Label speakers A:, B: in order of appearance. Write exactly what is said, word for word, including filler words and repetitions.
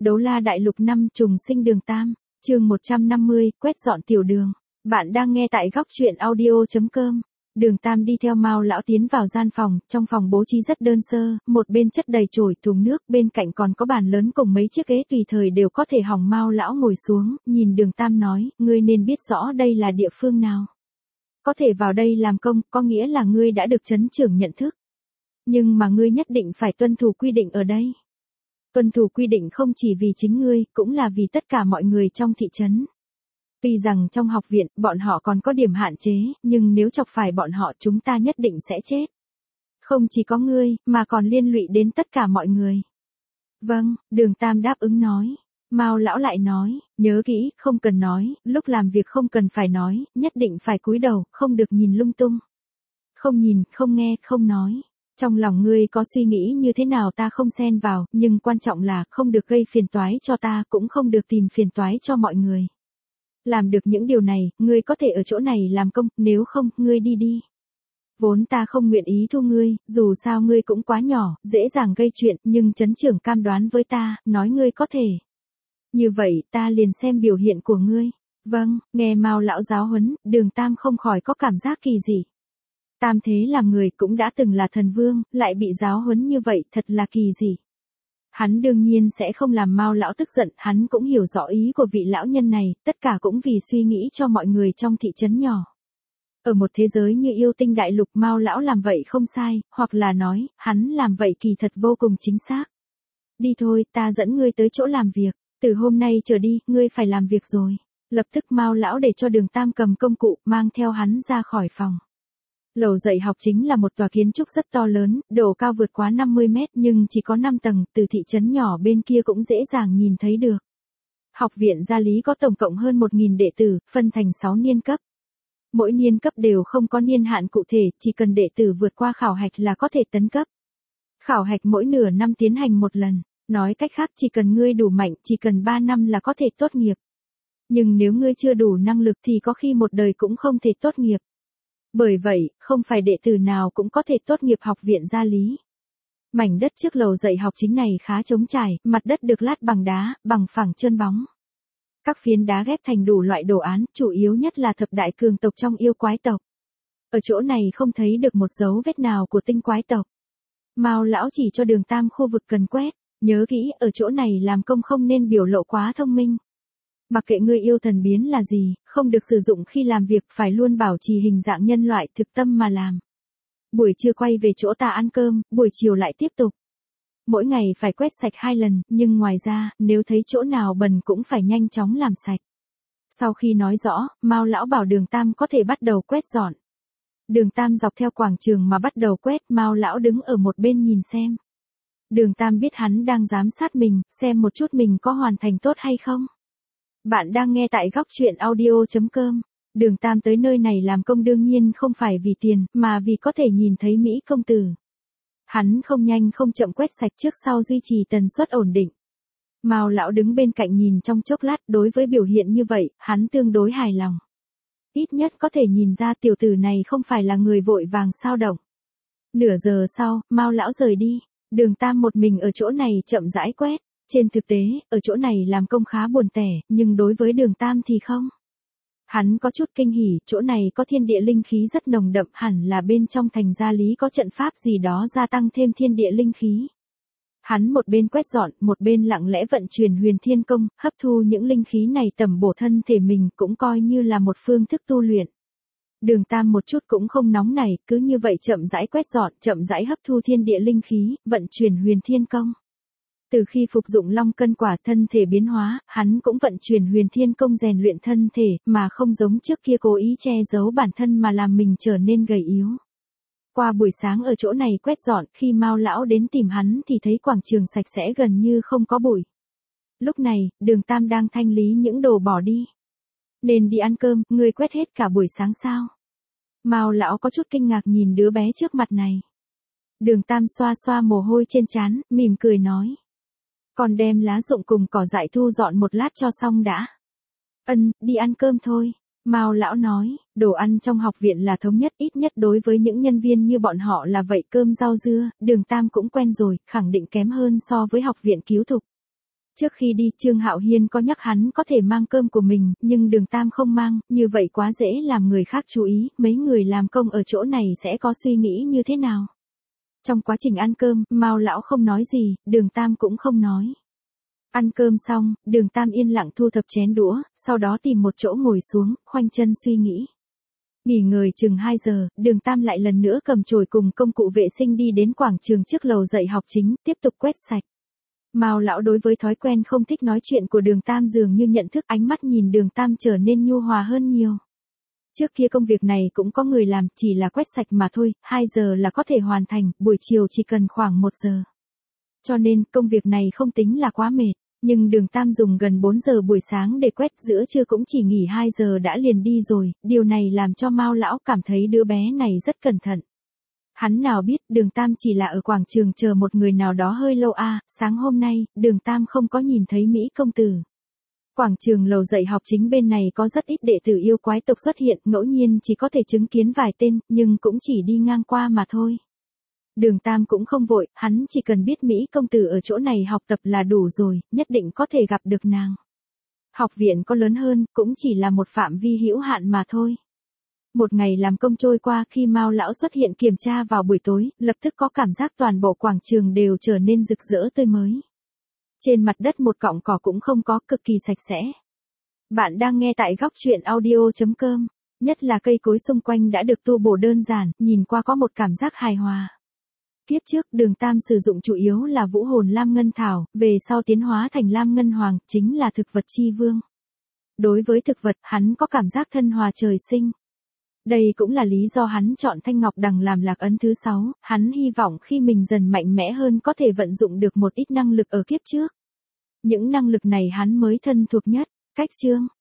A: Đấu la đại lục năm trùng sinh đường Tam, chương một trăm năm mươi, quét dọn tiểu đường. Bạn đang nghe tại góc truyện audio chấm com. Đường Tam đi theo Mao lão tiến vào gian phòng, trong phòng bố trí rất đơn sơ, một bên chất đầy chổi thùng nước, bên cạnh còn có bàn lớn cùng mấy chiếc ghế tùy thời đều có thể hỏng. Mao lão ngồi xuống, nhìn Đường Tam nói, ngươi nên biết rõ đây là địa phương nào. Có thể vào đây làm công, có nghĩa là ngươi đã được trấn trưởng nhận thức. Nhưng mà ngươi nhất định phải tuân thủ quy định ở đây. Tuân thủ quy định không chỉ vì chính ngươi, cũng là vì tất cả mọi người trong thị trấn. Tuy rằng trong học viện, bọn họ còn có điểm hạn chế, nhưng nếu chọc phải bọn họ chúng ta nhất định sẽ chết. Không chỉ có ngươi, mà còn liên lụy đến tất cả mọi người. Vâng, Đường Tam đáp ứng nói. Mao lão lại nói, nhớ kỹ, không cần nói, lúc làm việc không cần phải nói, nhất định phải cúi đầu, không được nhìn lung tung. Không nhìn, không nghe, không nói. Trong lòng ngươi có suy nghĩ như thế nào ta không xen vào, nhưng quan trọng là không được gây phiền toái cho ta, cũng không được tìm phiền toái cho mọi người. Làm được những điều này, ngươi có thể ở chỗ này làm công, nếu không, ngươi đi đi. Vốn ta không nguyện ý thu ngươi, dù sao ngươi cũng quá nhỏ, dễ dàng gây chuyện, nhưng trấn trưởng cam đoán với ta, nói ngươi có thể. Như vậy, ta liền xem biểu hiện của ngươi. Vâng, nghe Mao lão giáo huấn, Đường Tam không khỏi có cảm giác kỳ dị. Tam thế làm người cũng đã từng là thần vương, lại bị giáo huấn như vậy, thật là kỳ dị. Hắn đương nhiên sẽ không làm Mao lão tức giận, hắn cũng hiểu rõ ý của vị lão nhân này, tất cả cũng vì suy nghĩ cho mọi người trong thị trấn nhỏ. Ở một thế giới như yêu tinh đại lục, Mao lão làm vậy không sai, hoặc là nói, hắn làm vậy kỳ thật vô cùng chính xác. Đi thôi, ta dẫn ngươi tới chỗ làm việc, từ hôm nay trở đi, ngươi phải làm việc rồi. Lập tức Mao lão để cho Đường Tam cầm công cụ, mang theo hắn ra khỏi phòng. Lầu dạy học chính là một tòa kiến trúc rất to lớn, độ cao vượt quá năm mươi mét nhưng chỉ có năm tầng, từ thị trấn nhỏ bên kia cũng dễ dàng nhìn thấy được. Học viện Gia Lý có tổng cộng hơn một nghìn đệ tử, phân thành sáu niên cấp. Mỗi niên cấp đều không có niên hạn cụ thể, chỉ cần đệ tử vượt qua khảo hạch là có thể tấn cấp. Khảo hạch mỗi nửa năm tiến hành một lần, nói cách khác chỉ cần ngươi đủ mạnh, chỉ cần ba năm là có thể tốt nghiệp. Nhưng nếu ngươi chưa đủ năng lực thì có khi một đời cũng không thể tốt nghiệp. Bởi vậy, không phải đệ tử nào cũng có thể tốt nghiệp học viện Gia Lý. Mảnh đất trước lầu dạy học chính này khá trống trải, mặt đất được lát bằng đá, bằng phẳng trơn bóng. Các phiến đá ghép thành đủ loại đồ án, chủ yếu nhất là thập đại cường tộc trong yêu quái tộc. Ở chỗ này không thấy được một dấu vết nào của tinh quái tộc. Mao lão chỉ cho Đường Tam khu vực cần quét, nhớ kỹ, ở chỗ này làm công không nên biểu lộ quá thông minh. Mặc kệ ngươi yêu thần biến là gì, không được sử dụng khi làm việc, phải luôn bảo trì hình dạng nhân loại, thực tâm mà làm. Buổi trưa quay về chỗ ta ăn cơm, buổi chiều lại tiếp tục. Mỗi ngày phải quét sạch hai lần, nhưng ngoài ra, nếu thấy chỗ nào bẩn cũng phải nhanh chóng làm sạch. Sau khi nói rõ, Mao lão bảo Đường Tam có thể bắt đầu quét dọn. Đường Tam dọc theo quảng trường mà bắt đầu quét, Mao lão đứng ở một bên nhìn xem. Đường Tam biết hắn đang giám sát mình, xem một chút mình có hoàn thành tốt hay không. Bạn đang nghe tại góc truyện audio chấm com. Đường Tam tới nơi này làm công đương nhiên không phải vì tiền, mà vì có thể nhìn thấy Mỹ công tử. Hắn không nhanh không chậm quét sạch trước sau duy trì tần suất ổn định. Mao lão đứng bên cạnh nhìn trong chốc lát, đối với biểu hiện như vậy, hắn tương đối hài lòng. Ít nhất có thể nhìn ra tiểu tử này không phải là người vội vàng sao động. Nửa giờ sau, Mao lão rời đi, Đường Tam một mình ở chỗ này chậm rãi quét. Trên thực tế, ở chỗ này làm công khá buồn tẻ, nhưng đối với Đường Tam thì không. Hắn có chút kinh hỉ, chỗ này có thiên địa linh khí rất nồng đậm, hẳn là bên trong thành Gia Lý có trận pháp gì đó gia tăng thêm thiên địa linh khí. Hắn một bên quét dọn, một bên lặng lẽ vận chuyển huyền thiên công, hấp thu những linh khí này tẩm bổ thân thể mình, cũng coi như là một phương thức tu luyện. Đường Tam một chút cũng không nóng nảy, cứ như vậy chậm rãi quét dọn, chậm rãi hấp thu thiên địa linh khí, vận chuyển huyền thiên công. Từ khi phục dụng long cân quả thân thể biến hóa, hắn cũng vận chuyển huyền thiên công rèn luyện thân thể, mà không giống trước kia cố ý che giấu bản thân mà làm mình trở nên gầy yếu. Qua buổi sáng ở chỗ này quét dọn, khi Mao lão đến tìm hắn thì thấy quảng trường sạch sẽ gần như không có bụi. Lúc này, Đường Tam đang thanh lý những đồ bỏ đi. Nên đi ăn cơm, ngươi quét hết cả buổi sáng sao? Mao lão có chút kinh ngạc nhìn đứa bé trước mặt này. Đường Tam xoa xoa mồ hôi trên trán, mỉm cười nói. Còn đem lá rụng cùng cỏ dại thu dọn một lát cho xong đã. Ân, đi ăn cơm thôi. Mao lão nói, đồ ăn trong học viện là thống nhất, ít nhất đối với những nhân viên như bọn họ là vậy, cơm rau dưa, Đường Tam cũng quen rồi, khẳng định kém hơn so với học viện cứu thục. Trước khi đi Trương Hạo Hiên có nhắc hắn có thể mang cơm của mình, nhưng Đường Tam không mang, như vậy quá dễ làm người khác chú ý, mấy người làm công ở chỗ này sẽ có suy nghĩ như thế nào. Trong quá trình ăn cơm, Mao lão không nói gì, Đường Tam cũng không nói. Ăn cơm xong, Đường Tam yên lặng thu thập chén đũa, sau đó tìm một chỗ ngồi xuống, khoanh chân suy nghĩ. Nghỉ ngơi chừng hai giờ, Đường Tam lại lần nữa cầm chổi cùng công cụ vệ sinh đi đến quảng trường trước lầu dạy học chính, tiếp tục quét sạch. Mao lão đối với thói quen không thích nói chuyện của Đường Tam dường như nhận thức, ánh mắt nhìn Đường Tam trở nên nhu hòa hơn nhiều. Trước kia công việc này cũng có người làm, chỉ là quét sạch mà thôi, hai giờ là có thể hoàn thành, buổi chiều chỉ cần khoảng một giờ. Cho nên, công việc này không tính là quá mệt, nhưng Đường Tam dùng gần bốn giờ buổi sáng để quét, giữa trưa cũng chỉ nghỉ hai giờ đã liền đi rồi, điều này làm cho Mao lão cảm thấy đứa bé này rất cẩn thận. Hắn nào biết, Đường Tam chỉ là ở quảng trường chờ một người nào đó hơi lâu a, à, sáng hôm nay, Đường Tam không có nhìn thấy Mỹ công tử. Quảng trường lầu dạy học chính bên này có rất ít đệ tử yêu quái tộc xuất hiện, ngẫu nhiên chỉ có thể chứng kiến vài tên, nhưng cũng chỉ đi ngang qua mà thôi. Đường Tam cũng không vội, hắn chỉ cần biết Mỹ công tử ở chỗ này học tập là đủ rồi, nhất định có thể gặp được nàng. Học viện có lớn hơn, cũng chỉ là một phạm vi hữu hạn mà thôi. Một ngày làm công trôi qua, khi Mao lão xuất hiện kiểm tra vào buổi tối, lập tức có cảm giác toàn bộ quảng trường đều trở nên rực rỡ tươi mới. Trên mặt đất một cọng cỏ cũng không có, cực kỳ sạch sẽ. Bạn đang nghe tại góc truyện audio chấm com, nhất là cây cối xung quanh đã được tu bổ đơn giản, nhìn qua có một cảm giác hài hòa. Kiếp trước, Đường Tam sử dụng chủ yếu là vũ hồn lam ngân thảo, về sau tiến hóa thành lam ngân hoàng, chính là thực vật chi vương. Đối với thực vật, hắn có cảm giác thân hòa trời sinh. Đây cũng là lý do hắn chọn thanh ngọc đằng làm lạc ấn thứ sáu, hắn hy vọng khi mình dần mạnh mẽ hơn có thể vận dụng được một ít năng lực ở kiếp trước. Những năng lực này hắn mới thân thuộc nhất. Cách chương